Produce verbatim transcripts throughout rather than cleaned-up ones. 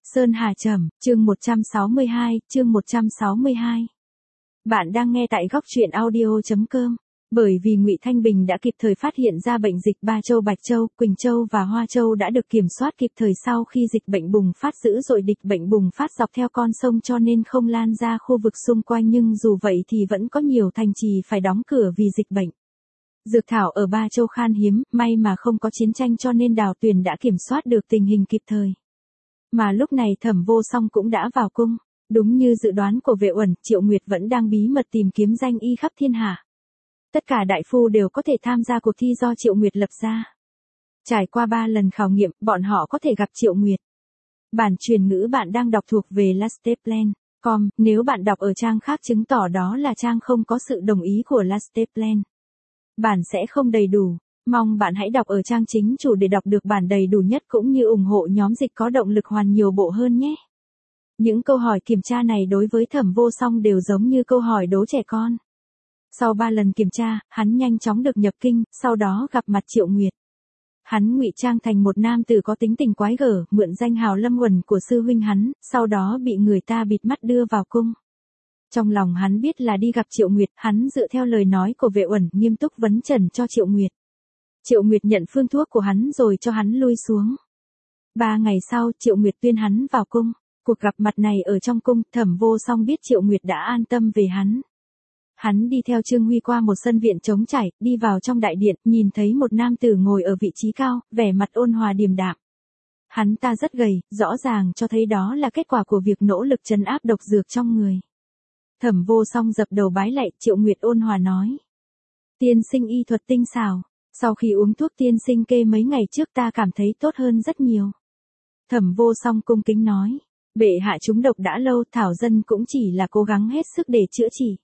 Sơn Hà Trầm, chương một trăm sáu mươi hai, chương một trăm sáu mươi hai. Bạn đang nghe tại góc truyện audio chấm com. Bởi vì Ngụy Thanh Bình đã kịp thời phát hiện ra bệnh dịch Ba Châu, Bạch Châu, Quỳnh Châu và Hoa Châu đã được kiểm soát kịp thời sau khi dịch bệnh bùng phát dữ dội, địch bệnh bùng phát dọc theo con sông cho nên không lan ra khu vực xung quanh, nhưng dù vậy thì vẫn có nhiều thành trì phải đóng cửa vì dịch bệnh. Dược thảo ở Ba Châu khan hiếm, may mà không có chiến tranh cho nên Đào Tuyền đã kiểm soát được tình hình kịp thời. Mà lúc này Thẩm Vô Song cũng đã vào cung. Đúng như dự đoán của Vệ Uẩn, Triệu Nguyệt vẫn đang bí mật tìm kiếm danh y khắp thiên hạ. Tất cả đại phu đều có thể tham gia cuộc thi do Triệu Nguyệt lập ra. Trải qua ba lần khảo nghiệm, bọn họ có thể gặp Triệu Nguyệt. Bản truyền ngữ bạn đang đọc thuộc về lasteplan chấm com, nếu bạn đọc ở trang khác chứng tỏ đó là trang không có sự đồng ý của Lasteplan. Bản sẽ không đầy đủ. Mong bạn hãy đọc ở trang chính chủ để đọc được bản đầy đủ nhất cũng như ủng hộ nhóm dịch có động lực hoàn nhiều bộ hơn nhé. Những câu hỏi kiểm tra này đối với Thẩm Vô Song đều giống như câu hỏi đố trẻ con. Sau ba lần kiểm tra, hắn nhanh chóng được nhập kinh, sau đó gặp mặt Triệu Nguyệt. Hắn ngụy trang thành một nam tử có tính tình quái gở, mượn danh hào Lâm Uẩn của sư huynh hắn, sau đó bị người ta bịt mắt đưa vào cung. Trong lòng hắn biết là đi gặp Triệu Nguyệt, hắn dựa theo lời nói của Vệ Uẩn nghiêm túc vấn trần cho Triệu Nguyệt. Triệu Nguyệt nhận phương thuốc của hắn rồi cho hắn lui xuống. Ba ngày sau, Triệu Nguyệt tuyên hắn vào cung. Cuộc gặp mặt này ở trong cung, Thẩm Vô Song biết Triệu Nguyệt đã an tâm về hắn. Hắn đi theo Trương Huy qua một sân viện trống trải, đi vào trong đại điện, nhìn thấy một nam tử ngồi ở vị trí cao, vẻ mặt ôn hòa điềm đạm. Hắn ta rất gầy, rõ ràng cho thấy đó là kết quả của việc nỗ lực trấn áp độc dược trong người. Thẩm Vô Song dập đầu bái lạy, Triệu Nguyệt ôn hòa nói: "Tiên sinh y thuật tinh xảo, sau khi uống thuốc tiên sinh kê mấy ngày trước ta cảm thấy tốt hơn rất nhiều." Thẩm Vô Song cung kính nói: "Bệ hạ trúng độc đã lâu, thảo dân cũng chỉ là cố gắng hết sức để chữa trị.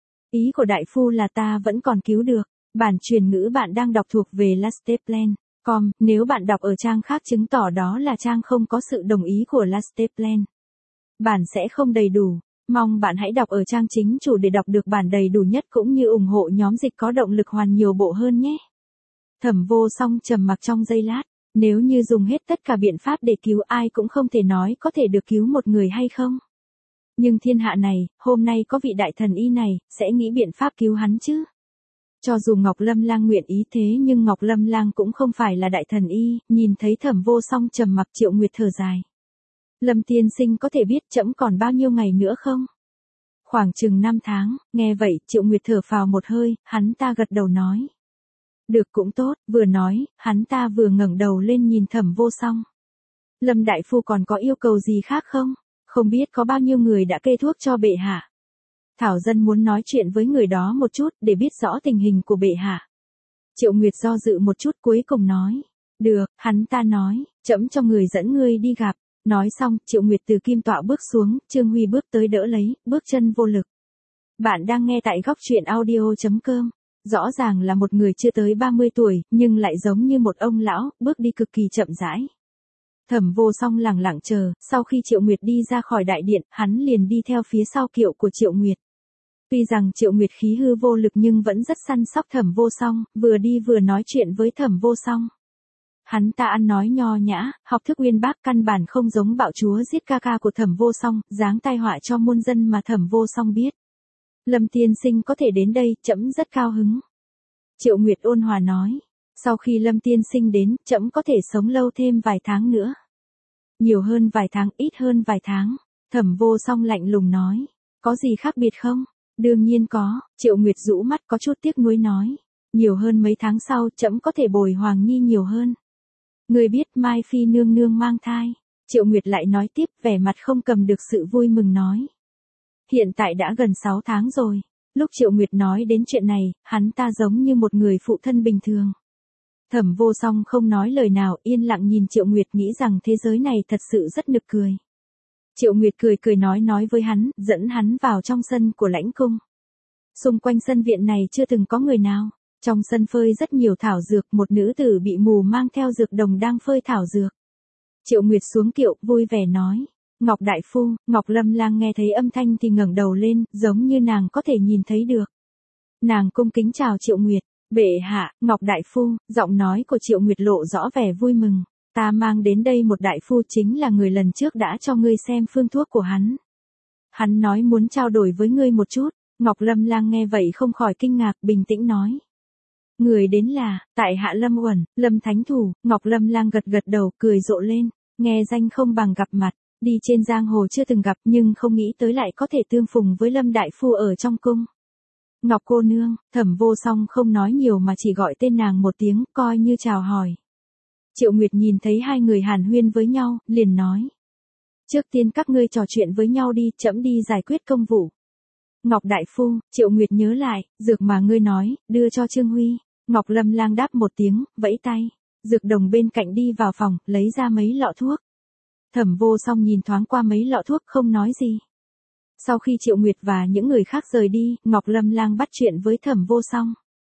Ý của đại phu là ta vẫn còn cứu được." Bản truyền ngữ bạn đang đọc thuộc về lasteplan chấm com, nếu bạn đọc ở trang khác chứng tỏ đó là trang không có sự đồng ý của Lasteplan. Bản sẽ không đầy đủ. Mong bạn hãy đọc ở trang chính chủ để đọc được bản đầy đủ nhất cũng như ủng hộ nhóm dịch có động lực hoàn nhiều bộ hơn nhé. Thẩm Vô Song trầm mặc trong giây lát. Nếu như dùng hết tất cả biện pháp để cứu ai cũng không thể nói có thể được cứu một người hay không. Nhưng thiên hạ này, hôm nay có vị đại thần y này, sẽ nghĩ biện pháp cứu hắn chứ. Cho dù Ngọc Lâm Lang nguyện ý thế nhưng Ngọc Lâm Lang cũng không phải là đại thần y, nhìn thấy Thẩm Vô Song trầm mặc, Triệu Nguyệt thở dài. "Lâm tiên sinh có thể biết trẫm còn bao nhiêu ngày nữa không?" "Khoảng chừng năm tháng." Nghe vậy, Triệu Nguyệt thở phào một hơi, hắn ta gật đầu nói: "Được cũng tốt." Vừa nói, hắn ta vừa ngẩng đầu lên nhìn Thẩm Vô Song. "Lâm đại phu còn có yêu cầu gì khác không? Không biết có bao nhiêu người đã kê thuốc cho bệ hạ? Thảo dân muốn nói chuyện với người đó một chút để biết rõ tình hình của bệ hạ." Triệu Nguyệt do dự một chút cuối cùng nói: "Được." Hắn ta nói: "Trẫm cho người dẫn ngươi đi gặp." Nói xong, Triệu Nguyệt từ kim tọa bước xuống, Trương Huy bước tới đỡ lấy, bước chân vô lực. Bạn đang nghe tại góc truyện audio chấm com. Rõ ràng là một người chưa tới ba mươi tuổi, nhưng lại giống như một ông lão, bước đi cực kỳ chậm rãi. Thẩm Vô Song lẳng lặng chờ, sau khi Triệu Nguyệt đi ra khỏi đại điện, hắn liền đi theo phía sau kiệu của Triệu Nguyệt. Tuy rằng Triệu Nguyệt khí hư vô lực nhưng vẫn rất săn sóc Thẩm Vô Song, vừa đi vừa nói chuyện với Thẩm Vô Song. Hắn ta ăn nói nho nhã, học thức uyên bác, căn bản không giống bạo chúa giết ca ca của Thẩm Vô Song, giáng tai họa cho muôn dân mà Thẩm Vô Song biết. "Lâm tiên sinh có thể đến đây, trẫm rất cao hứng." Triệu Nguyệt ôn hòa nói: "Sau khi Lâm tiên sinh đến, trẫm có thể sống lâu thêm vài tháng nữa." "Nhiều hơn vài tháng, ít hơn vài tháng?" Thẩm Vô Song lạnh lùng nói. "Có gì khác biệt không?" "Đương nhiên có." Triệu Nguyệt rũ mắt có chút tiếc nuối nói. "Nhiều hơn mấy tháng sau, trẫm có thể bồi Hoàng Nhi nhiều hơn." "Ngươi biết Mai Phi nương nương mang thai." Triệu Nguyệt lại nói tiếp, vẻ mặt không cầm được sự vui mừng nói. "Hiện tại đã gần sáu tháng rồi." Lúc Triệu Nguyệt nói đến chuyện này, hắn ta giống như một người phụ thân bình thường. Thẩm Vô Song không nói lời nào, yên lặng nhìn Triệu Nguyệt, nghĩ rằng thế giới này thật sự rất nực cười. Triệu Nguyệt cười cười nói nói với hắn, dẫn hắn vào trong sân của lãnh cung. Xung quanh sân viện này chưa từng có người nào. Trong sân phơi rất nhiều thảo dược, một nữ tử bị mù mang theo dược đồng đang phơi thảo dược. Triệu Nguyệt xuống kiệu, vui vẻ nói: "Ngọc đại phu." Ngọc Lâm Lang nghe thấy âm thanh thì ngẩng đầu lên, giống như nàng có thể nhìn thấy được. Nàng cung kính chào Triệu Nguyệt. "Bệ hạ." "Ngọc đại phu." Giọng nói của Triệu Nguyệt lộ rõ vẻ vui mừng. Ta mang đến đây một đại phu chính là người lần trước đã cho ngươi xem phương thuốc của hắn. Hắn nói muốn trao đổi với ngươi một chút. Ngọc Lâm Lang nghe vậy không khỏi kinh ngạc, bình tĩnh nói. Người đến là, tại hạ Lâm Uẩn, Lâm Thánh Thủ. Ngọc Lâm Lang gật gật đầu, cười rộ lên, nghe danh không bằng gặp mặt, đi trên giang hồ chưa từng gặp nhưng không nghĩ tới lại có thể tương phùng với Lâm Đại Phu ở trong cung. Ngọc cô nương, Thẩm Vô Song không nói nhiều mà chỉ gọi tên nàng một tiếng, coi như chào hỏi. Triệu Nguyệt nhìn thấy hai người hàn huyên với nhau, liền nói. Trước tiên các ngươi trò chuyện với nhau đi, trẫm đi giải quyết công vụ. Ngọc Đại Phu, Triệu Nguyệt nhớ lại, dược mà ngươi nói, đưa cho Trương Huy. Ngọc Lâm Lang đáp một tiếng, vẫy tay. Dược đồng bên cạnh đi vào phòng, lấy ra mấy lọ thuốc. Thẩm Vô Song nhìn thoáng qua mấy lọ thuốc không nói gì. Sau khi Triệu Nguyệt và những người khác rời đi, Ngọc Lâm Lang bắt chuyện với Thẩm Vô Song.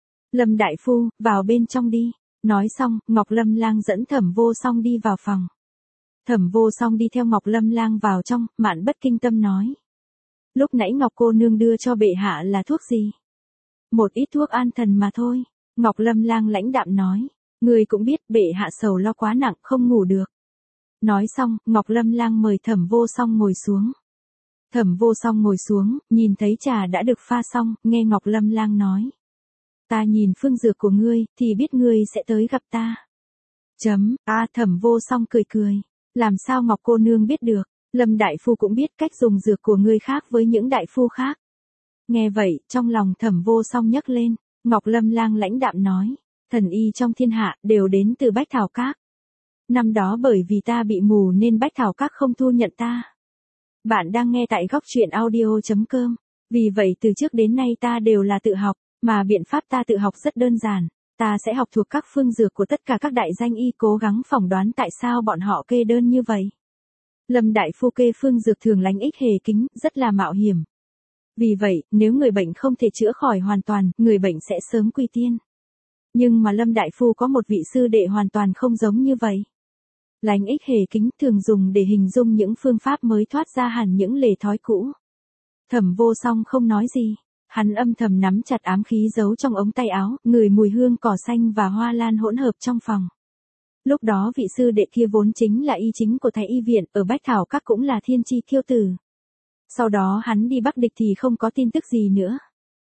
Lâm Đại Phu, vào bên trong đi. Nói xong, Ngọc Lâm Lang dẫn Thẩm Vô Song đi vào phòng. Thẩm Vô Song đi theo Ngọc Lâm Lang vào trong, Mạn Bất Kinh Tâm nói. Lúc nãy Ngọc cô nương đưa cho bệ hạ là thuốc gì? Một ít thuốc an thần mà thôi. Ngọc Lâm Lang lãnh đạm nói. Người cũng biết bệ hạ sầu lo quá nặng không ngủ được. Nói xong, Ngọc Lâm Lang mời Thẩm Vô Song ngồi xuống. Thẩm Vô Song ngồi xuống, nhìn thấy trà đã được pha xong, nghe Ngọc Lâm Lang nói. Ta nhìn phương dược của ngươi, thì biết ngươi sẽ tới gặp ta. Chấm, a Thẩm Vô Song cười cười. Làm sao Ngọc cô nương biết được? Lâm Đại Phu cũng biết cách dùng dược của ngươi khác với những đại phu khác. Nghe vậy, trong lòng Thẩm Vô Song nhấc lên, Ngọc Lâm Lang lãnh đạm nói, thần y trong thiên hạ đều đến từ Bách Thảo Các. Năm đó bởi vì ta bị mù nên Bách Thảo Các không thu nhận ta. Bạn đang nghe tại góc truyện audio chấm com. Vì vậy từ trước đến nay ta đều là tự học, mà biện pháp ta tự học rất đơn giản. Ta sẽ học thuộc các phương dược của tất cả các đại danh y, cố gắng phỏng đoán tại sao bọn họ kê đơn như vậy. Lâm Đại Phu kê phương dược thường lánh ích hề kính, rất là mạo hiểm. Vì vậy, nếu người bệnh không thể chữa khỏi hoàn toàn, người bệnh sẽ sớm quy tiên. Nhưng mà Lâm Đại Phu có một vị sư đệ hoàn toàn không giống như vậy. Lánh ích hề kính thường dùng để hình dung những phương pháp mới thoát ra hẳn những lề thói cũ. Thẩm Vô Song không nói gì. Hắn âm thầm nắm chặt ám khí giấu trong ống tay áo, ngửi mùi hương cỏ xanh và hoa lan hỗn hợp trong phòng. Lúc đó vị sư đệ kia vốn chính là y chính của Thái Y Viện, ở Bách Thảo Các cũng là thiên chi kiêu tử. Sau đó hắn đi Bắc Địch thì không có tin tức gì nữa.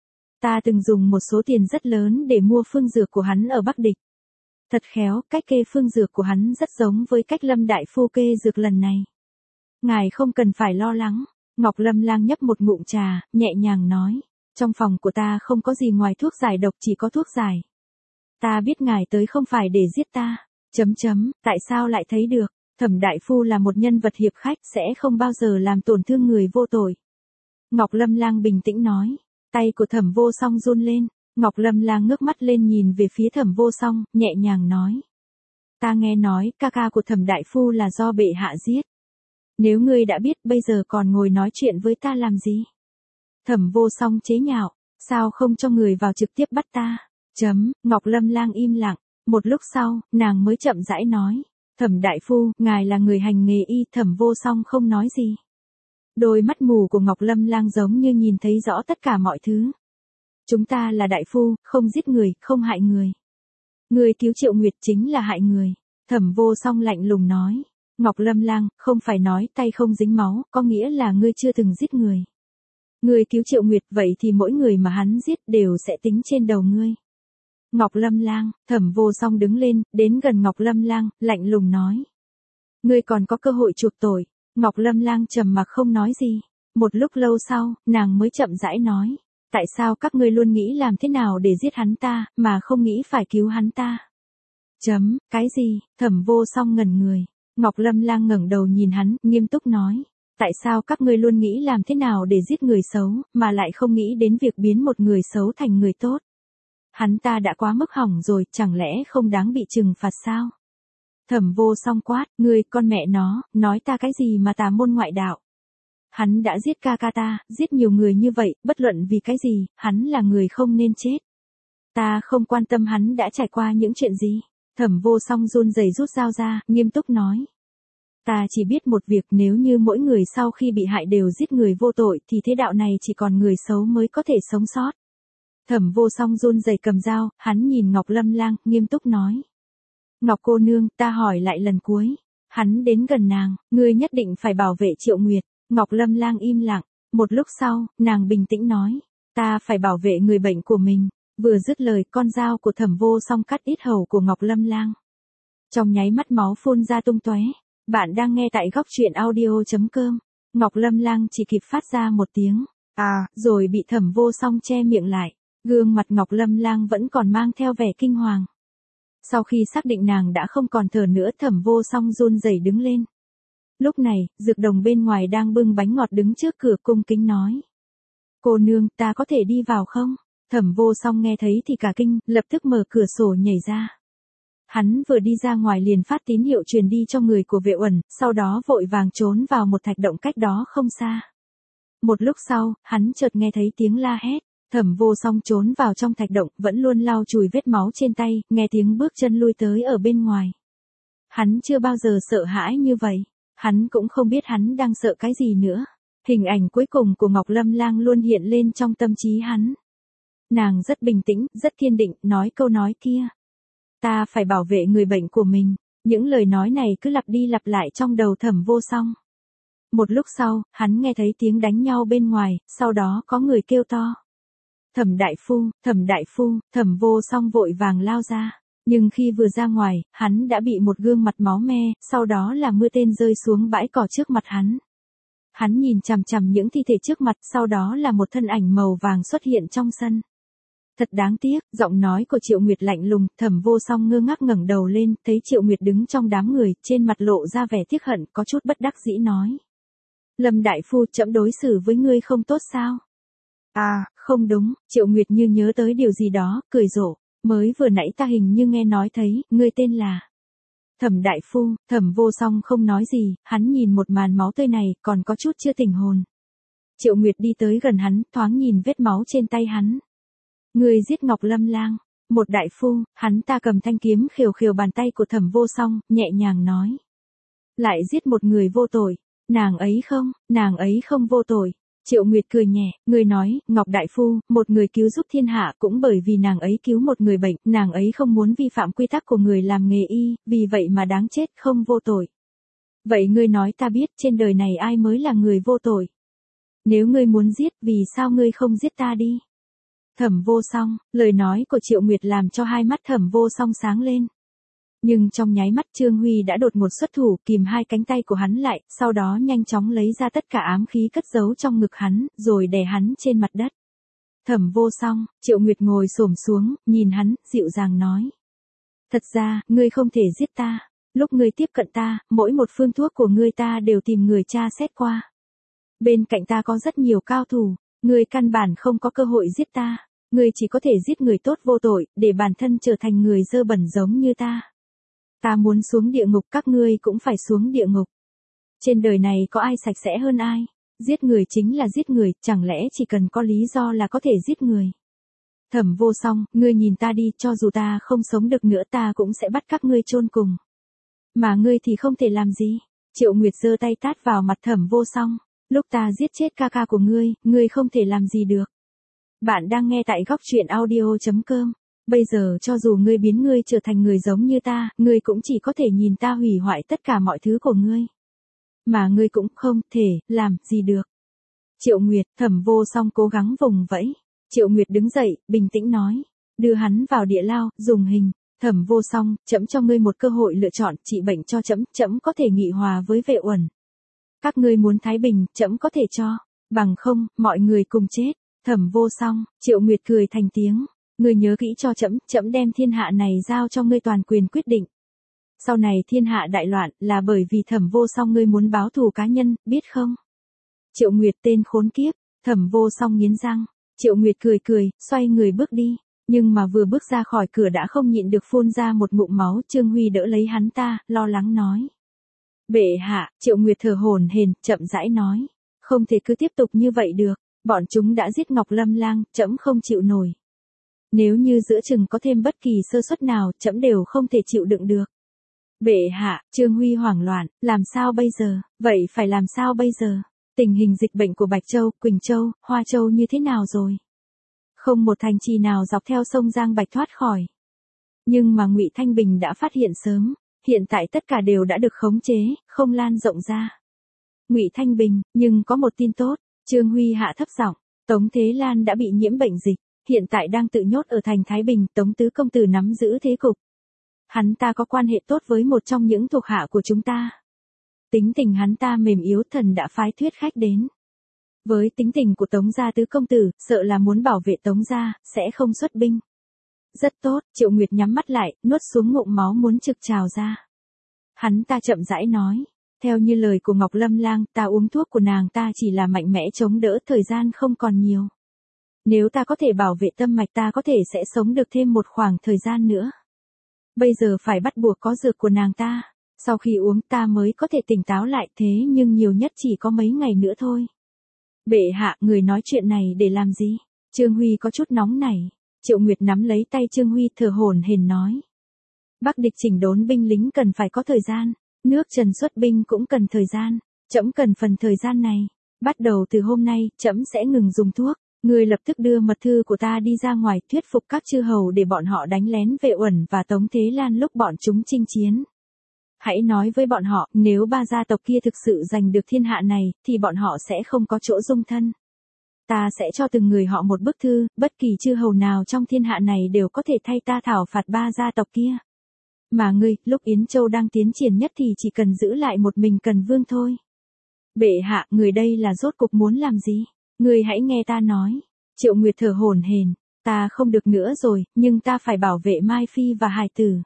Ta từng dùng một số tiền rất lớn để mua phương dược của hắn ở Bắc Địch. Thật khéo, cách kê phương dược của hắn rất giống với cách Lâm Đại Phu kê dược lần này. Ngài không cần phải lo lắng. Ngọc Lâm Lang nhấp một ngụm trà, nhẹ nhàng nói. Trong phòng của ta không có gì ngoài thuốc giải độc, chỉ có thuốc giải. Ta biết ngài tới không phải để giết ta. Chấm chấm, tại sao lại thấy được? Thẩm Đại Phu là một nhân vật hiệp khách, sẽ không bao giờ làm tổn thương người vô tội. Ngọc Lâm Lang bình tĩnh nói. Tay của Thẩm Vô Song run lên. Ngọc Lâm Lang ngước mắt lên nhìn về phía Thẩm Vô Song, nhẹ nhàng nói. Ta nghe nói, ca ca của Thẩm Đại Phu là do bệ hạ giết. Nếu ngươi đã biết, bây giờ còn ngồi nói chuyện với ta làm gì? Thẩm Vô Song chế nhạo, sao không cho người vào trực tiếp bắt ta? Chấm, Ngọc Lâm Lang im lặng, một lúc sau, nàng mới chậm rãi nói. Thẩm Đại Phu, ngài là người hành nghề y. Thẩm Vô Song không nói gì. Đôi mắt mù của Ngọc Lâm Lang giống như nhìn thấy rõ tất cả mọi thứ. Chúng ta là đại phu, không giết người, không hại người. Người cứu Triệu Nguyệt chính là hại người. Thẩm Vô Song lạnh lùng nói. Ngọc Lâm Lang, không phải nói tay không dính máu, có nghĩa là ngươi chưa từng giết người. Ngươi cứu Triệu Nguyệt, vậy thì mỗi người mà hắn giết đều sẽ tính trên đầu ngươi. Ngọc Lâm Lang, Thẩm Vô Song đứng lên, đến gần Ngọc Lâm Lang, lạnh lùng nói. Ngươi còn có cơ hội chuộc tội. Ngọc Lâm Lang trầm mặc không nói gì. Một lúc lâu sau, nàng mới chậm rãi nói. Tại sao các ngươi luôn nghĩ làm thế nào để giết hắn ta, mà không nghĩ phải cứu hắn ta? Chấm, cái gì? Thẩm Vô Song ngẩn người. Ngọc Lâm Lang ngẩng đầu nhìn hắn, nghiêm túc nói. Tại sao các ngươi luôn nghĩ làm thế nào để giết người xấu, mà lại không nghĩ đến việc biến một người xấu thành người tốt? Hắn ta đã quá mức hỏng rồi, chẳng lẽ không đáng bị trừng phạt sao? Thẩm Vô Song quát, ngươi con mẹ nó, nói ta cái gì mà tà môn ngoại đạo? Hắn đã giết ca ca ta, giết nhiều người như vậy, bất luận vì cái gì, hắn là người không nên chết. Ta không quan tâm hắn đã trải qua những chuyện gì. Thẩm Vô Song run rẩy rút dao ra, nghiêm túc nói. Ta chỉ biết một việc, nếu như mỗi người sau khi bị hại đều giết người vô tội thì thế đạo này chỉ còn người xấu mới có thể sống sót. Thẩm Vô Song run rẩy cầm dao, hắn nhìn Ngọc Lâm Lang, nghiêm túc nói. Ngọc cô nương, ta hỏi lại lần cuối. Hắn đến gần nàng, ngươi nhất định phải bảo vệ Triệu Nguyệt. Ngọc Lâm Lang im lặng, một lúc sau, nàng bình tĩnh nói, ta phải bảo vệ người bệnh của mình. Vừa dứt lời, con dao của Thẩm Vô Song cắt ít hầu của Ngọc Lâm Lang. Trong nháy mắt máu phun ra tung tóe. Bạn đang nghe tại góc truyện audio.com. Ngọc Lâm Lang chỉ kịp phát ra một tiếng, à, rồi bị Thẩm Vô Song che miệng lại. Gương mặt Ngọc Lâm Lang vẫn còn mang theo vẻ kinh hoàng. Sau khi xác định nàng đã không còn thở nữa, Thẩm Vô Song run rẩy đứng lên. Lúc này, Dược Đồng bên ngoài đang bưng bánh ngọt đứng trước cửa cung kính nói. Cô nương, ta có thể đi vào không? Thẩm Vô Song nghe thấy thì cả kinh, lập tức mở cửa sổ nhảy ra. Hắn vừa đi ra ngoài liền phát tín hiệu truyền đi cho người của Vệ Uẩn, sau đó vội vàng trốn vào một thạch động cách đó không xa. Một lúc sau, hắn chợt nghe thấy tiếng la hét. Thẩm Vô Song trốn vào trong thạch động, vẫn luôn lau chùi vết máu trên tay, nghe tiếng bước chân lui tới ở bên ngoài. Hắn chưa bao giờ sợ hãi như vậy. Hắn cũng không biết hắn đang sợ cái gì nữa. Hình ảnh cuối cùng của Ngọc Lâm Lang luôn hiện lên trong tâm trí hắn. Nàng rất bình tĩnh, rất kiên định, nói câu nói kia. Ta phải bảo vệ người bệnh của mình. Những lời nói này cứ lặp đi lặp lại trong đầu Thẩm Vô Song. Một lúc sau, hắn nghe thấy tiếng đánh nhau bên ngoài, sau đó có người kêu to. Thẩm đại phu, Thẩm đại phu, Thẩm Vô Song vội vàng lao ra. Nhưng khi vừa ra ngoài, hắn đã bị một gương mặt máu me, sau đó là mưa tên rơi xuống bãi cỏ trước mặt hắn. Hắn nhìn chằm chằm những thi thể trước mặt, sau đó là một thân ảnh màu vàng xuất hiện trong sân. Thật đáng tiếc, giọng nói của Triệu Nguyệt lạnh lùng, Thẩm Vô Song ngơ ngác ngẩng đầu lên, thấy Triệu Nguyệt đứng trong đám người, trên mặt lộ ra vẻ tiếc hận, có chút bất đắc dĩ nói. Lâm đại phu, trẫm đối xử với ngươi không tốt sao? À, không đúng, Triệu Nguyệt như nhớ tới điều gì đó, cười rộ. Mới vừa nãy ta hình như nghe nói thấy, ngươi tên là Thẩm đại phu. Thẩm Vô Song không nói gì, hắn nhìn một màn máu tươi này, còn có chút chưa tỉnh hồn. Triệu Nguyệt đi tới gần hắn, thoáng nhìn vết máu trên tay hắn. Ngươi giết Ngọc Lâm Lang. Một đại phu, hắn ta cầm thanh kiếm khều khều bàn tay của Thẩm Vô Song, nhẹ nhàng nói. Lại giết một người vô tội. Nàng ấy không, nàng ấy không vô tội. Triệu Nguyệt cười nhẹ, người nói, Ngọc đại phu, một người cứu giúp thiên hạ cũng bởi vì nàng ấy cứu một người bệnh, nàng ấy không muốn vi phạm quy tắc của người làm nghề y, vì vậy mà đáng chết, không vô tội. Vậy ngươi nói ta biết trên đời này ai mới là người vô tội? Nếu ngươi muốn giết, vì sao ngươi không giết ta đi? Thẩm Vô Song, lời nói của Triệu Nguyệt làm cho hai mắt Thẩm Vô Song sáng lên. Nhưng trong nháy mắt Trương Huy đã đột ngột xuất thủ kìm hai cánh tay của hắn lại, sau đó nhanh chóng lấy ra tất cả ám khí cất giấu trong ngực hắn, rồi đè hắn trên mặt đất. Thẩm Vô Song, Triệu Nguyệt ngồi xổm xuống, nhìn hắn, dịu dàng nói. Thật ra, ngươi không thể giết ta. Lúc ngươi tiếp cận ta, mỗi một phương thuốc của ngươi ta đều tìm người tra xét qua. Bên cạnh ta có rất nhiều cao thủ, ngươi căn bản không có cơ hội giết ta. Ngươi chỉ có thể giết người tốt vô tội, để bản thân trở thành người dơ bẩn giống như ta. Ta muốn xuống địa ngục, các ngươi cũng phải xuống địa ngục. Trên đời này có ai sạch sẽ hơn ai? Giết người chính là giết người, chẳng lẽ chỉ cần có lý do là có thể giết người? Thẩm Vô Song, ngươi nhìn ta đi, cho dù ta không sống được nữa ta cũng sẽ bắt các ngươi chôn cùng. Mà ngươi thì không thể làm gì. Triệu Nguyệt giơ tay tát vào mặt Thẩm Vô Song. Lúc ta giết chết ca ca của ngươi, ngươi không thể làm gì được. Bạn đang nghe tại góc truyện audio.com. Bây giờ cho dù ngươi biến ngươi trở thành người giống như ta, ngươi cũng chỉ có thể nhìn ta hủy hoại tất cả mọi thứ của ngươi. Mà ngươi cũng không thể làm gì được. Triệu Nguyệt, Thẩm Vô Song cố gắng vùng vẫy. Triệu Nguyệt đứng dậy, bình tĩnh nói. Đưa hắn vào địa lao, dùng hình. Thẩm Vô Song, trẫm cho ngươi một cơ hội lựa chọn, trị bệnh cho trẫm, trẫm có thể nghị hòa với Vệ Uẩn. Các ngươi muốn thái bình, trẫm có thể cho. Bằng không, mọi người cùng chết. Thẩm Vô Song, Triệu Nguyệt cười thành tiếng. Ngươi nhớ kỹ cho trẫm, trẫm đem thiên hạ này giao cho ngươi toàn quyền quyết định. Sau này thiên hạ đại loạn là bởi vì Thẩm Vô Song ngươi muốn báo thù cá nhân, biết không? Triệu Nguyệt tên khốn kiếp, Thẩm Vô Song nghiến răng. Triệu Nguyệt cười cười, xoay người bước đi. Nhưng mà vừa bước ra khỏi cửa đã không nhịn được phun ra một ngụm máu. Trương Huy đỡ lấy hắn ta, lo lắng nói. Bệ hạ, Triệu Nguyệt thở hổn hển, chậm rãi nói. Không thể cứ tiếp tục như vậy được. Bọn chúng đã giết Ngọc Lâm Lang, trẫm không chịu nổi. Nếu như giữa chừng có thêm bất kỳ sơ suất nào, trẫm đều không thể chịu đựng được. Bệ hạ, Trương Huy hoảng loạn, làm sao bây giờ? Vậy phải làm sao bây giờ? Tình hình dịch bệnh của Bạch Châu, Quỳnh Châu, Hoa Châu như thế nào rồi? Không một thành trì nào dọc theo sông Giang Bạch thoát khỏi. Nhưng mà Ngụy Thanh Bình đã phát hiện sớm, hiện tại tất cả đều đã được khống chế, không lan rộng ra. Ngụy Thanh Bình, nhưng có một tin tốt, Trương Huy hạ thấp giọng, Tống Thế Lan đã bị nhiễm bệnh dịch, hiện tại đang tự nhốt ở thành Thái Bình, Tống tứ công tử nắm giữ thế cục. Hắn ta có quan hệ tốt với một trong những thuộc hạ của chúng ta. Tính tình hắn ta mềm yếu, thần đã phái thuyết khách đến. Với tính tình của Tống gia tứ công tử, sợ là muốn bảo vệ Tống gia, sẽ không xuất binh. Rất tốt, Triệu Nguyệt nhắm mắt lại, nuốt xuống ngụm máu muốn trực trào ra. Hắn ta chậm rãi nói, theo như lời của Ngọc Lâm Lang, ta uống thuốc của nàng ta chỉ là mạnh mẽ chống đỡ, thời gian không còn nhiều. Nếu ta có thể bảo vệ tâm mạch, ta có thể sẽ sống được thêm một khoảng thời gian nữa. Bây giờ phải bắt buộc có dược của nàng ta, sau khi uống ta mới có thể tỉnh táo lại, thế nhưng nhiều nhất chỉ có mấy ngày nữa thôi. Bệ hạ, người nói chuyện này để làm gì? Trương Huy có chút nóng nảy. Triệu Nguyệt nắm lấy tay Trương Huy thở hổn hển nói. Bắc địch chỉnh đốn binh lính cần phải có thời gian, nước Trần xuất binh cũng cần thời gian, trẫm cần phần thời gian này. Bắt đầu từ hôm nay, trẫm sẽ ngừng dùng thuốc. Người lập tức đưa mật thư của ta đi ra ngoài, thuyết phục các chư hầu để bọn họ đánh lén Vệ Uẩn và Tống Thế Lan lúc bọn chúng chinh chiến. Hãy nói với bọn họ, nếu ba gia tộc kia thực sự giành được thiên hạ này, thì bọn họ sẽ không có chỗ dung thân. Ta sẽ cho từng người họ một bức thư, bất kỳ chư hầu nào trong thiên hạ này đều có thể thay ta thảo phạt ba gia tộc kia. Mà ngươi, lúc Yến Châu đang tiến triển nhất thì chỉ cần giữ lại một mình Cần Vương thôi. Bệ hạ, người đây là rốt cục muốn làm gì? Ngươi hãy nghe ta nói. Triệu Nguyệt thở hổn hển, ta không được nữa rồi, nhưng ta phải bảo vệ Mai Phi và hài tử.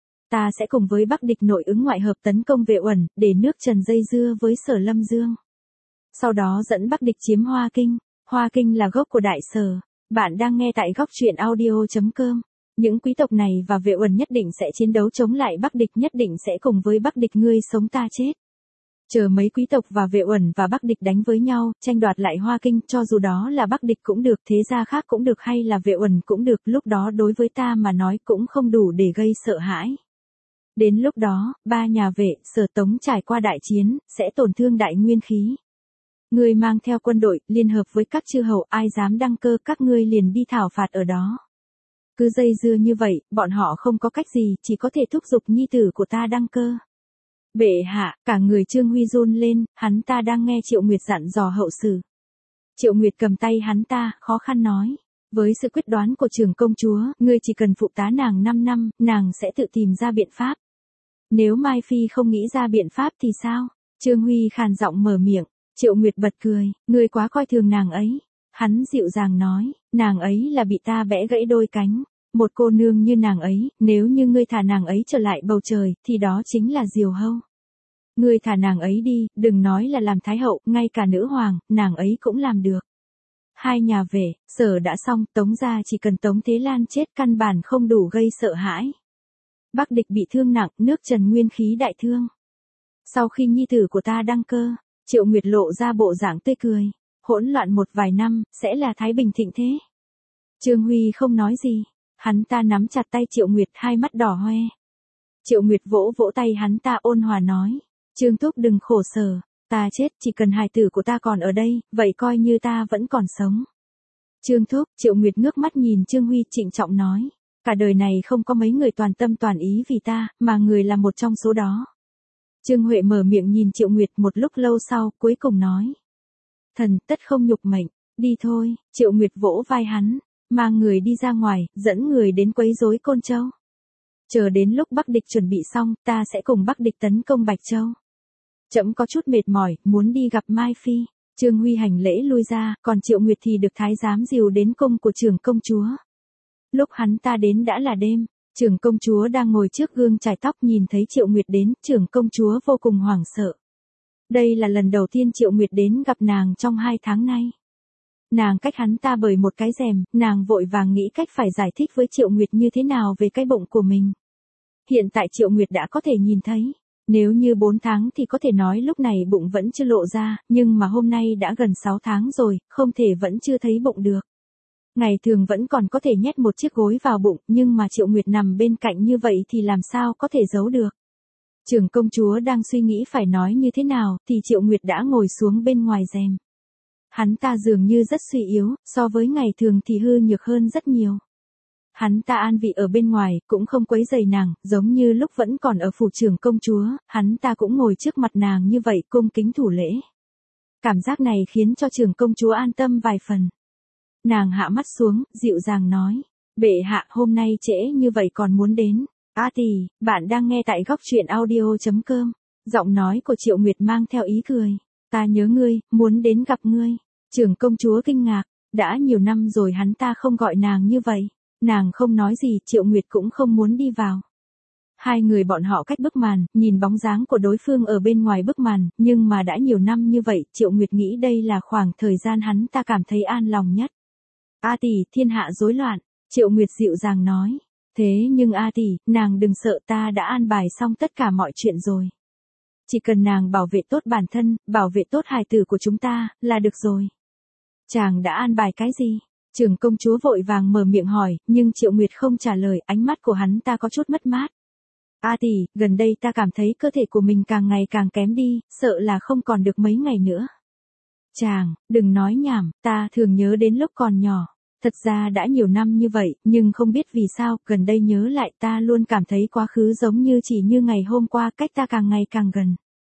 Ta sẽ cùng với Bắc địch nội ứng ngoại hợp tấn công Vệ Uẩn, để nước Trần dây dưa với Sở Lâm Dương. Sau đó dẫn Bắc địch chiếm Hoa Kinh. Hoa Kinh là gốc của Đại Sở. Bạn đang nghe tại góc truyện audio chấm com. Những quý tộc này và Vệ Uẩn nhất định sẽ chiến đấu chống lại Bắc địch, nhất định sẽ cùng với Bắc địch ngươi sống ta chết. Chờ mấy quý tộc và Vệ Uẩn và Bắc địch đánh với nhau, tranh đoạt lại Hoa Kinh, cho dù đó là Bắc địch cũng được, thế gia khác cũng được, hay là Vệ Uẩn cũng được, lúc đó đối với ta mà nói cũng không đủ để gây sợ hãi. Đến lúc đó, ba nhà Vệ, Sở, Tống trải qua đại chiến, sẽ tổn thương đại nguyên khí. Ngươi mang theo quân đội, liên hợp với các chư hầu, ai dám đăng cơ các ngươi liền đi thảo phạt ở đó. Cứ dây dưa như vậy, bọn họ không có cách gì, chỉ có thể thúc giục nhi tử của ta đăng cơ. Bệ hạ, cả người Trương Huy run lên, hắn ta đang nghe Triệu Nguyệt dặn dò hậu sự. Triệu Nguyệt cầm tay hắn ta, khó khăn nói. Với sự quyết đoán của Trưởng công chúa, ngươi chỉ cần phụ tá nàng năm năm, nàng sẽ tự tìm ra biện pháp. Nếu Mai Phi không nghĩ ra biện pháp thì sao? Trương Huy khàn giọng mở miệng. Triệu Nguyệt bật cười, ngươi quá coi thường nàng ấy. Hắn dịu dàng nói, nàng ấy là bị ta bẽ gãy đôi cánh. Một cô nương như nàng ấy, nếu như ngươi thả nàng ấy trở lại bầu trời, thì đó chính là diều hâu. Ngươi thả nàng ấy đi, đừng nói là làm thái hậu, ngay cả nữ hoàng, nàng ấy cũng làm được. Hai nhà Vệ, Sở đã xong, Tống gia chỉ cần Tống Thế Lan chết căn bản không đủ gây sợ hãi. Bắc địch bị thương nặng, nước Trần nguyên khí đại thương. Sau khi nhi tử của ta đăng cơ, Triệu Nguyệt lộ ra bộ dạng tươi cười, hỗn loạn một vài năm, sẽ là thái bình thịnh thế. Trương Huy không nói gì, hắn ta nắm chặt tay Triệu Nguyệt, hai mắt đỏ hoe. Triệu Nguyệt vỗ vỗ tay hắn ta ôn hòa nói, Trương thúc đừng khổ sở, ta chết, chỉ cần hài tử của ta còn ở đây, vậy coi như ta vẫn còn sống. Trương thúc, Triệu Nguyệt ngước mắt nhìn Trương Huy trịnh trọng nói, cả đời này không có mấy người toàn tâm toàn ý vì ta, mà người là một trong số đó. Trương Huệ mở miệng nhìn Triệu Nguyệt một lúc lâu sau, cuối cùng nói. Thần, tất không nhục mệnh, đi thôi. Triệu Nguyệt vỗ vai hắn, mang người đi ra ngoài, dẫn người đến quấy rối Côn Châu. Chờ đến lúc Bắc địch chuẩn bị xong, ta sẽ cùng Bắc địch tấn công Bạch Châu. Trẫm có chút mệt mỏi, muốn đi gặp Mai Phi. Trương Huy hành lễ lui ra, còn Triệu Nguyệt thì được thái giám dìu đến cung của Trưởng công chúa. Lúc hắn ta đến đã là đêm. Trưởng công chúa đang ngồi trước gương chải tóc, nhìn thấy Triệu Nguyệt đến, Trưởng công chúa vô cùng hoảng sợ. Đây là lần đầu tiên Triệu Nguyệt đến gặp nàng trong hai tháng nay. Nàng cách hắn ta bởi một cái rèm, nàng vội vàng nghĩ cách phải giải thích với Triệu Nguyệt như thế nào về cái bụng của mình. Hiện tại Triệu Nguyệt đã có thể nhìn thấy. Nếu như bốn tháng thì có thể nói lúc này bụng vẫn chưa lộ ra, nhưng mà hôm nay đã gần sáu tháng rồi, không thể vẫn chưa thấy bụng được. Ngày thường vẫn còn có thể nhét một chiếc gối vào bụng, nhưng mà Triệu Nguyệt nằm bên cạnh như vậy thì làm sao có thể giấu được. Trưởng công chúa đang suy nghĩ phải nói như thế nào, thì Triệu Nguyệt đã ngồi xuống bên ngoài rèm. Hắn ta dường như rất suy yếu, so với ngày thường thì hư nhược hơn rất nhiều. Hắn ta an vị ở bên ngoài, cũng không quấy rầy nàng, giống như lúc vẫn còn ở phủ trưởng công chúa, hắn ta cũng ngồi trước mặt nàng như vậy cung kính thủ lễ. Cảm giác này khiến cho trưởng công chúa an tâm vài phần. Nàng hạ mắt xuống, dịu dàng nói, bệ hạ hôm nay trễ như vậy còn muốn đến. A tỷ, bạn đang nghe tại góc truyện audio.com. Giọng nói của Triệu Nguyệt mang theo ý cười. Ta nhớ ngươi, muốn đến gặp ngươi. Trưởng công chúa kinh ngạc, đã nhiều năm rồi hắn ta không gọi nàng như vậy. Nàng không nói gì, Triệu Nguyệt cũng không muốn đi vào. Hai người bọn họ cách bức màn, nhìn bóng dáng của đối phương ở bên ngoài bức màn, nhưng mà đã nhiều năm như vậy, Triệu Nguyệt nghĩ đây là khoảng thời gian hắn ta cảm thấy an lòng nhất. A tỷ, thiên hạ rối loạn, Triệu Nguyệt dịu dàng nói. Thế nhưng A tỷ, nàng đừng sợ, ta đã an bài xong tất cả mọi chuyện rồi. Chỉ cần nàng bảo vệ tốt bản thân, bảo vệ tốt hài tử của chúng ta, là được rồi. Chàng đã an bài cái gì? Trưởng công chúa vội vàng mở miệng hỏi, nhưng Triệu Nguyệt không trả lời, ánh mắt của hắn ta có chút mất mát. A tỷ, gần đây ta cảm thấy cơ thể của mình càng ngày càng kém đi, sợ là không còn được mấy ngày nữa. Chàng, đừng nói nhảm, ta thường nhớ đến lúc còn nhỏ. Thật ra đã nhiều năm như vậy, nhưng không biết vì sao, gần đây nhớ lại ta luôn cảm thấy quá khứ giống như chỉ như ngày hôm qua, cách ta càng ngày càng gần.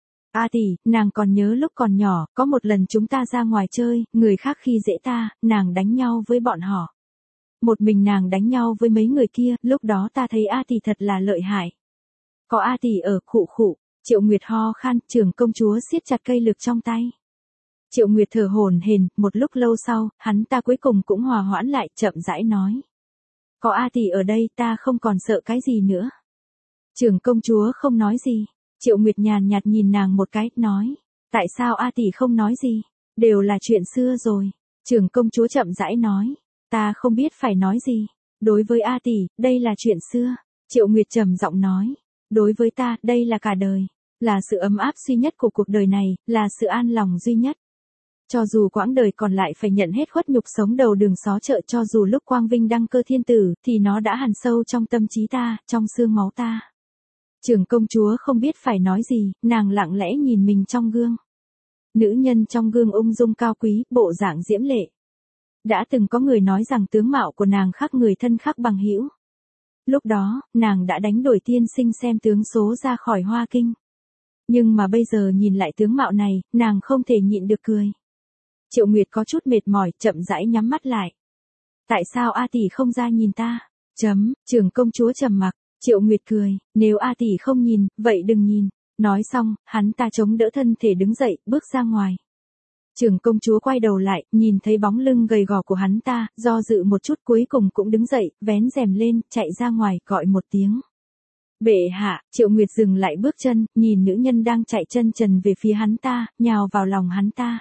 A tỷ, nàng còn nhớ lúc còn nhỏ, có một lần chúng ta ra ngoài chơi, người khác khi dễ ta, nàng đánh nhau với bọn họ. Một mình nàng đánh nhau với mấy người kia, lúc đó ta thấy A tỷ thật là lợi hại. Có A tỷ ở, khụ khụ, Triệu Nguyệt ho khan, trưởng công chúa siết chặt cây lược trong tay. Triệu Nguyệt thở hổn hển, một lúc lâu sau, hắn ta cuối cùng cũng hòa hoãn lại, chậm rãi nói. Có A tỷ ở đây, ta không còn sợ cái gì nữa. Trưởng công chúa không nói gì. Triệu Nguyệt nhàn nhạt nhìn nàng một cái, nói. Tại sao A tỷ không nói gì? Đều là chuyện xưa rồi. Trưởng công chúa chậm rãi nói. Ta không biết phải nói gì. Đối với A tỷ, đây là chuyện xưa. Triệu Nguyệt trầm giọng nói. Đối với ta, đây là cả đời. Là sự ấm áp duy nhất của cuộc đời này, là sự an lòng duy nhất. Cho dù quãng đời còn lại phải nhận hết khuất nhục sống đầu đường xó chợ, cho dù lúc quang vinh đăng cơ thiên tử, thì nó đã hằn sâu trong tâm trí ta, trong xương máu ta. Trưởng công chúa không biết phải nói gì, nàng lặng lẽ nhìn mình trong gương. Nữ nhân trong gương ung dung cao quý, bộ dạng diễm lệ. Đã từng có người nói rằng tướng mạo của nàng khác người thân khác bằng hữu. Lúc đó, nàng đã đánh đổi tiên sinh xem tướng số ra khỏi Hoa Kinh. Nhưng mà bây giờ nhìn lại tướng mạo này, nàng không thể nhịn được cười. Triệu Nguyệt có chút mệt mỏi, chậm rãi nhắm mắt lại. Tại sao A tỷ không ra nhìn ta? Chấm, trưởng công chúa trầm mặc. Triệu Nguyệt cười, nếu A tỷ không nhìn, vậy đừng nhìn. Nói xong, hắn ta chống đỡ thân thể đứng dậy, bước ra ngoài. Trưởng công chúa quay đầu lại, nhìn thấy bóng lưng gầy gò của hắn ta, do dự một chút cuối cùng cũng đứng dậy, vén rèm lên, chạy ra ngoài, gọi một tiếng. Bệ hạ, Triệu Nguyệt dừng lại bước chân, nhìn nữ nhân đang chạy chân trần về phía hắn ta, nhào vào lòng hắn ta.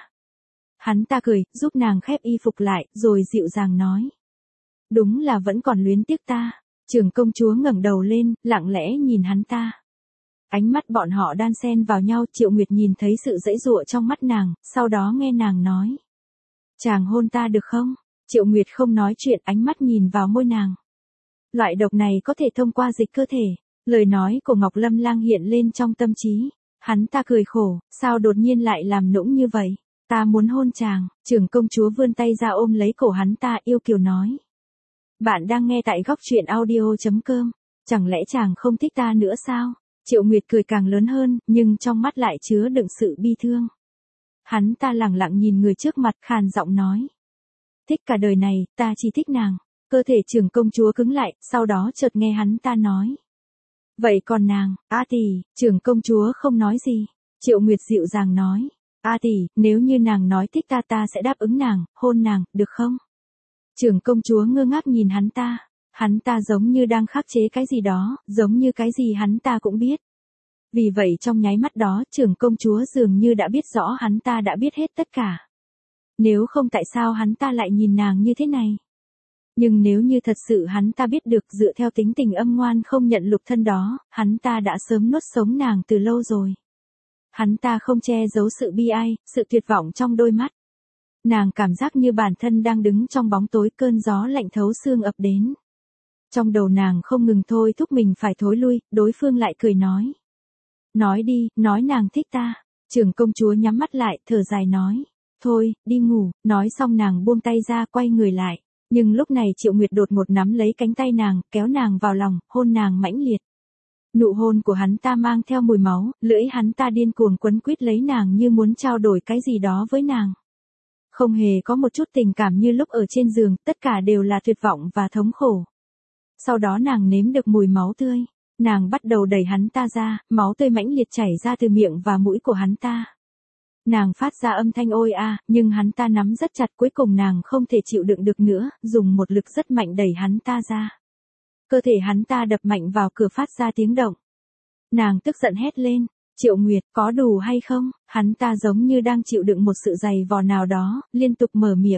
Hắn ta cười, giúp nàng khép y phục lại, rồi dịu dàng nói. Đúng là vẫn còn luyến tiếc ta. Trưởng công chúa ngẩng đầu lên, lặng lẽ nhìn hắn ta. Ánh mắt bọn họ đan xen vào nhau, Triệu Nguyệt nhìn thấy sự giãy giụa trong mắt nàng, sau đó nghe nàng nói. Chàng hôn ta được không? Triệu Nguyệt không nói chuyện, ánh mắt nhìn vào môi nàng. Loại độc này có thể thông qua dịch cơ thể. Lời nói của Ngọc Lâm Lang hiện lên trong tâm trí. Hắn ta cười khổ, sao đột nhiên lại làm nũng như vậy? Ta muốn hôn chàng. Trưởng công chúa vươn tay ra ôm lấy cổ hắn ta, yêu kiều nói. Bạn đang nghe tại góc truyện audio.com. Chẳng lẽ chàng không thích ta nữa sao? Triệu Nguyệt cười càng lớn hơn, nhưng trong mắt lại chứa đựng sự bi thương. Hắn ta lặng lặng nhìn người trước mặt, khàn giọng nói. Thích cả đời này, ta chỉ thích nàng. Cơ thể trưởng công chúa cứng lại, sau đó chợt nghe hắn ta nói. Vậy còn nàng, A tỷ, trưởng công chúa không nói gì. Triệu Nguyệt dịu dàng nói. A tỷ, nếu như nàng nói thích ta ta sẽ đáp ứng nàng, hôn nàng, được không? Trưởng công chúa ngơ ngác nhìn hắn ta. Hắn ta giống như đang khắc chế cái gì đó, giống như cái gì hắn ta cũng biết. Vì vậy trong nháy mắt đó, trưởng công chúa dường như đã biết rõ hắn ta đã biết hết tất cả. Nếu không tại sao hắn ta lại nhìn nàng như thế này? Nhưng nếu như thật sự hắn ta biết được, dựa theo tính tình âm ngoan không nhận lục thân đó, hắn ta đã sớm nuốt sống nàng từ lâu rồi. Hắn ta không che giấu sự bi ai, sự tuyệt vọng trong đôi mắt. Nàng cảm giác như bản thân đang đứng trong bóng tối, cơn gió lạnh thấu xương ập đến. Trong đầu nàng không ngừng thôi thúc mình phải thối lui, đối phương lại cười nói. Nói đi, nói nàng thích ta. Trưởng công chúa nhắm mắt lại, thở dài nói. Thôi, đi ngủ. Nói xong nàng buông tay ra, quay người lại. Nhưng lúc này Triệu Nguyệt đột ngột nắm lấy cánh tay nàng, kéo nàng vào lòng, hôn nàng mãnh liệt. Nụ hôn của hắn ta mang theo mùi máu, lưỡi hắn ta điên cuồng quấn quýt lấy nàng như muốn trao đổi cái gì đó với nàng. Không hề có một chút tình cảm như lúc ở trên giường, tất cả đều là tuyệt vọng và thống khổ. Sau đó nàng nếm được mùi máu tươi, nàng bắt đầu đẩy hắn ta ra, máu tươi mãnh liệt chảy ra từ miệng và mũi của hắn ta. Nàng phát ra âm thanh ôi a, nhưng hắn ta nắm rất chặt, cuối cùng nàng không thể chịu đựng được nữa, dùng một lực rất mạnh đẩy hắn ta ra. Cơ thể hắn ta đập mạnh vào cửa phát ra tiếng động. Nàng tức giận hét lên, Triệu Nguyệt, có đủ hay không? Hắn ta giống như đang chịu đựng một sự dày vò nào đó, liên tục mở miệng.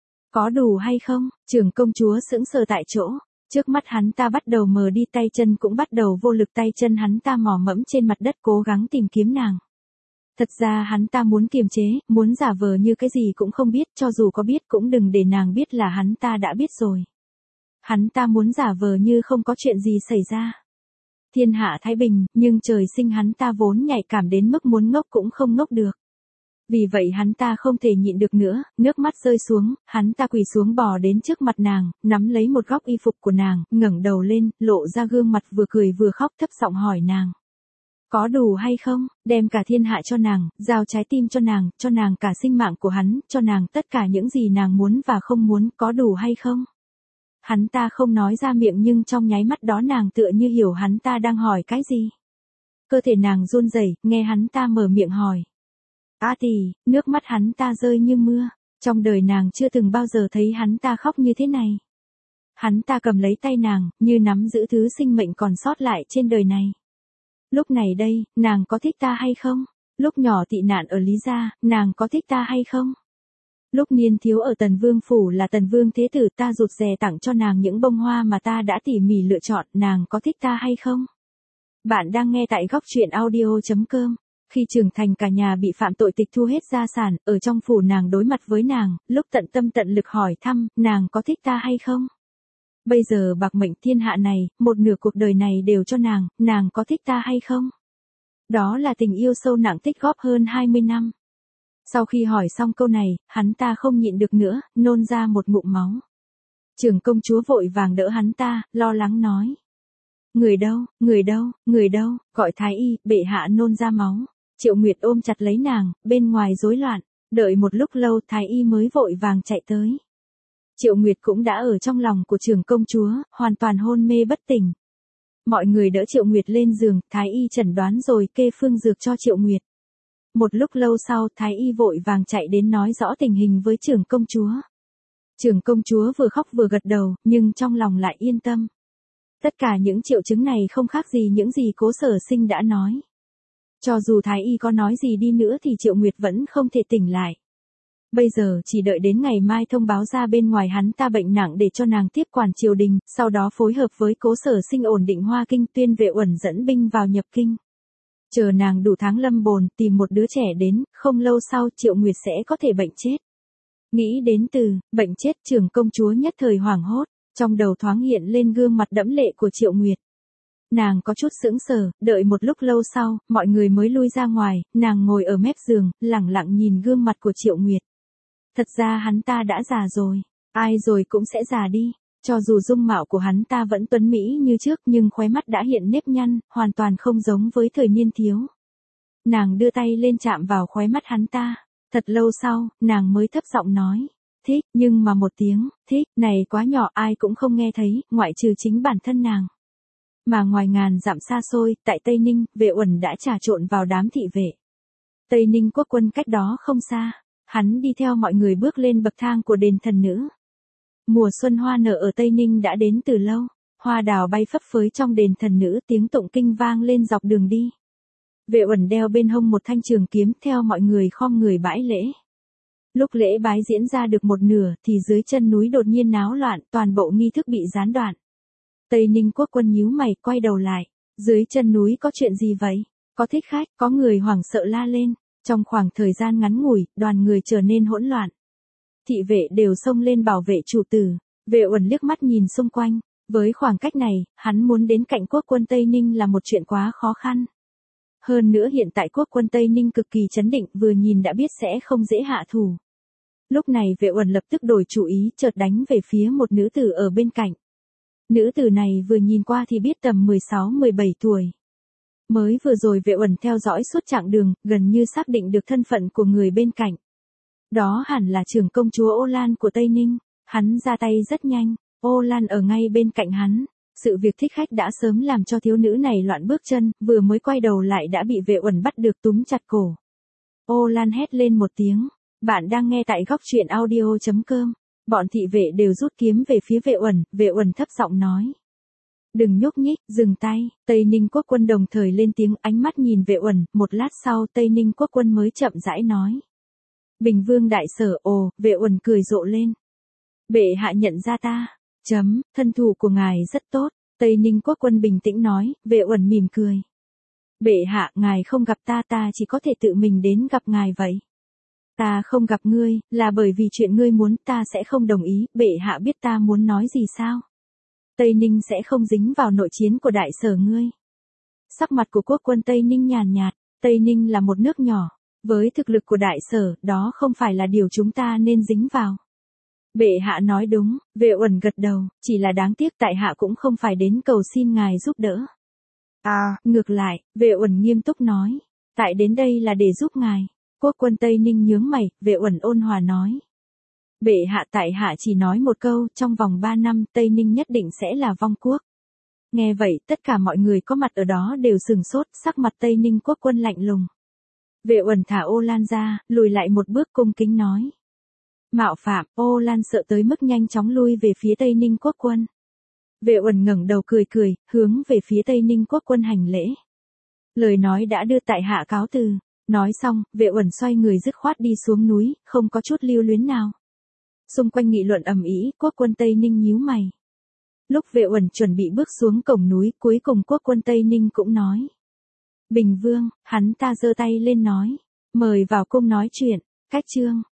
Có đủ hay không? Trưởng công chúa sững sờ tại chỗ. Trước mắt hắn ta bắt đầu mờ đi, tay chân cũng bắt đầu vô lực, tay chân hắn ta mò mẫm trên mặt đất cố gắng tìm kiếm nàng. Thật ra hắn ta muốn kiềm chế, muốn giả vờ như cái gì cũng không biết, cho dù có biết cũng đừng để nàng biết là hắn ta đã biết rồi. Hắn ta muốn giả vờ như không có chuyện gì xảy ra. Thiên hạ thái bình, nhưng trời sinh hắn ta vốn nhạy cảm đến mức muốn ngốc cũng không ngốc được. Vì vậy hắn ta không thể nhịn được nữa, nước mắt rơi xuống, hắn ta quỳ xuống bò đến trước mặt nàng, nắm lấy một góc y phục của nàng, ngẩng đầu lên, lộ ra gương mặt vừa cười vừa khóc, thấp giọng hỏi nàng. Có đủ hay không? Đem cả thiên hạ cho nàng, giao trái tim cho nàng, cho nàng cả sinh mạng của hắn, cho nàng tất cả những gì nàng muốn và không muốn, có đủ hay không? Hắn ta không nói ra miệng nhưng trong nháy mắt đó nàng tựa như hiểu hắn ta đang hỏi cái gì. Cơ thể nàng run rẩy, nghe hắn ta mở miệng hỏi. A tì, nước mắt hắn ta rơi như mưa, trong đời nàng chưa từng bao giờ thấy hắn ta khóc như thế này. Hắn ta cầm lấy tay nàng, như nắm giữ thứ sinh mệnh còn sót lại trên đời này. Lúc này đây, nàng có thích ta hay không? Lúc nhỏ tị nạn ở Lý Gia, nàng có thích ta hay không? Lúc niên thiếu ở Tần Vương Phủ là Tần Vương Thế Tử, ta rụt rè tặng cho nàng những bông hoa mà ta đã tỉ mỉ lựa chọn, nàng có thích ta hay không? Bạn đang nghe tại góc truyện audio chấm com. Khi trưởng thành cả nhà bị phạm tội tịch thu hết gia sản, ở trong phủ nàng đối mặt với nàng, lúc tận tâm tận lực hỏi thăm, nàng có thích ta hay không? Bây giờ bạc mệnh thiên hạ này, một nửa cuộc đời này đều cho nàng, nàng có thích ta hay không? Đó là tình yêu sâu nặng tích góp hơn hai mươi năm. Sau khi hỏi xong câu này, hắn ta không nhịn được nữa, nôn ra một ngụm máu. Trưởng công chúa vội vàng đỡ hắn ta, lo lắng nói. Người đâu, người đâu, người đâu, gọi thái y, bệ hạ nôn ra máu. Triệu Nguyệt ôm chặt lấy nàng, bên ngoài rối loạn, đợi một lúc lâu thái y mới vội vàng chạy tới. Triệu Nguyệt cũng đã ở trong lòng của trưởng công chúa, hoàn toàn hôn mê bất tỉnh. Mọi người đỡ Triệu Nguyệt lên giường, thái y chẩn đoán rồi kê phương dược cho Triệu Nguyệt. Một lúc lâu sau, thái y vội vàng chạy đến nói rõ tình hình với trưởng công chúa. Trưởng công chúa vừa khóc vừa gật đầu, nhưng trong lòng lại yên tâm. Tất cả những triệu chứng này không khác gì những gì Cố Sở Sinh đã nói. Cho dù thái y có nói gì đi nữa thì Triệu Nguyệt vẫn không thể tỉnh lại. Bây giờ chỉ đợi đến ngày mai thông báo ra bên ngoài hắn ta bệnh nặng để cho nàng tiếp quản triều đình, sau đó phối hợp với Cố Sở Sinh ổn định Hoa Kinh, tuyên Vệ Uẩn dẫn binh vào nhập kinh. Chờ nàng đủ tháng lâm bồn, tìm một đứa trẻ đến, không lâu sau Triệu Nguyệt sẽ có thể bệnh chết. Nghĩ đến từ, bệnh chết, trưởng công chúa nhất thời hoảng hốt, trong đầu thoáng hiện lên gương mặt đẫm lệ của Triệu Nguyệt. Nàng có chút sững sờ, đợi một lúc lâu sau, mọi người mới lui ra ngoài, nàng ngồi ở mép giường, lẳng lặng nhìn gương mặt của Triệu Nguyệt. Thật ra hắn ta đã già rồi, ai rồi cũng sẽ già đi. Cho dù dung mạo của hắn ta vẫn tuấn mỹ như trước nhưng khóe mắt đã hiện nếp nhăn, hoàn toàn không giống với thời niên thiếu. Nàng đưa tay lên chạm vào khóe mắt hắn ta. Thật lâu sau, nàng mới thấp giọng nói. Thích, nhưng mà một tiếng, thích, này quá nhỏ ai cũng không nghe thấy, ngoại trừ chính bản thân nàng. Mà ngoài ngàn dặm xa xôi, tại Tây Ninh, Vệ Uẩn đã trà trộn vào đám thị vệ. Tây Ninh quốc quân cách đó không xa. Hắn đi theo mọi người bước lên bậc thang của đền thần nữ. Mùa xuân hoa nở ở Tây Ninh đã đến từ lâu, hoa đào bay phấp phới trong đền thần nữ, tiếng tụng kinh vang lên dọc đường đi. Vệ Uẩn đeo bên hông một thanh trường kiếm, theo mọi người khom người bãi lễ. Lúc lễ bái diễn ra được một nửa thì dưới chân núi đột nhiên náo loạn, toàn bộ nghi thức bị gián đoạn. Tây Ninh quốc quân nhíu mày, quay đầu lại, dưới chân núi có chuyện gì vậy? Có thích khách, có người hoảng sợ la lên. Trong khoảng thời gian ngắn ngủi, đoàn người trở nên hỗn loạn. Thị vệ đều xông lên bảo vệ chủ tử. Vệ Uẩn liếc mắt nhìn xung quanh. Với khoảng cách này, hắn muốn đến cạnh quốc quân Tây Ninh là một chuyện quá khó khăn. Hơn nữa hiện tại quốc quân Tây Ninh cực kỳ chấn định, vừa nhìn đã biết sẽ không dễ hạ thủ. Lúc này Vệ Uẩn lập tức đổi chủ ý, chợt đánh về phía một nữ tử ở bên cạnh. Nữ tử này vừa nhìn qua thì biết tầm mười sáu mười bảy tuổi. Mới vừa rồi Vệ Uẩn theo dõi suốt chặng đường, gần như xác định được thân phận của người bên cạnh. Đó hẳn là trưởng công chúa Ô Lan của Tây Ninh. Hắn ra tay rất nhanh, Ô Lan ở ngay bên cạnh hắn. Sự việc thích khách đã sớm làm cho thiếu nữ này loạn bước chân, vừa mới quay đầu lại đã bị Vệ Uẩn bắt được túm chặt cổ. Ô Lan hét lên một tiếng. Bạn đang nghe tại góc truyện audio chấm com. Bọn thị vệ đều rút kiếm về phía Vệ Uẩn, Vệ Uẩn thấp giọng nói. Đừng nhúc nhích, dừng tay. Tây Ninh quốc quân đồng thời lên tiếng, ánh mắt nhìn Vệ Uẩn, một lát sau Tây Ninh quốc quân mới chậm rãi nói. Bình Vương đại sở. Ồ, Vệ Uẩn cười rộ lên. Bệ hạ nhận ra ta. Chấm, thân thủ của ngài rất tốt. Tây Ninh quốc quân bình tĩnh nói, Vệ Uẩn mỉm cười. Bệ hạ, ngài không gặp ta, ta chỉ có thể tự mình đến gặp ngài vậy. Ta không gặp ngươi, là bởi vì chuyện ngươi muốn, ta sẽ không đồng ý, bệ hạ biết ta muốn nói gì sao? Tây Ninh sẽ không dính vào nội chiến của đại sở ngươi. Sắc mặt của quốc quân Tây Ninh nhàn nhạt, Tây Ninh là một nước nhỏ, với thực lực của đại sở, đó không phải là điều chúng ta nên dính vào. Bệ hạ nói đúng, Vệ Uẩn gật đầu, chỉ là đáng tiếc tại hạ cũng không phải đến cầu xin ngài giúp đỡ. À, ngược lại, Vệ Uẩn nghiêm túc nói, tại đến đây là để giúp ngài. Quốc quân Tây Ninh nhướng mày, Vệ Uẩn ôn hòa nói. Bệ hạ, tại hạ chỉ nói một câu, trong vòng ba năm Tây Ninh nhất định sẽ là vong quốc. Nghe vậy, tất cả mọi người có mặt ở đó đều sừng sốt, sắc mặt Tây Ninh quốc quân lạnh lùng. Vệ Uẩn thả Ô Lan ra, lùi lại một bước cung kính nói. Mạo phạm. Ô Lan sợ tới mức nhanh chóng lui về phía Tây Ninh quốc quân. Vệ Uẩn ngẩng đầu cười cười, hướng về phía Tây Ninh quốc quân hành lễ. Lời nói đã đưa, tại hạ cáo từ. Nói xong, Vệ Uẩn xoay người dứt khoát đi xuống núi, không có chút lưu luyến nào. Xung quanh nghị luận ầm ĩ, quốc quân Tây Ninh nhíu mày. Lúc Vệ Uẩn chuẩn bị bước xuống cổng núi, cuối cùng quốc quân Tây Ninh cũng nói. Bình Vương. Hắn ta giơ tay lên nói. Mời vào cung nói chuyện. Cách chương.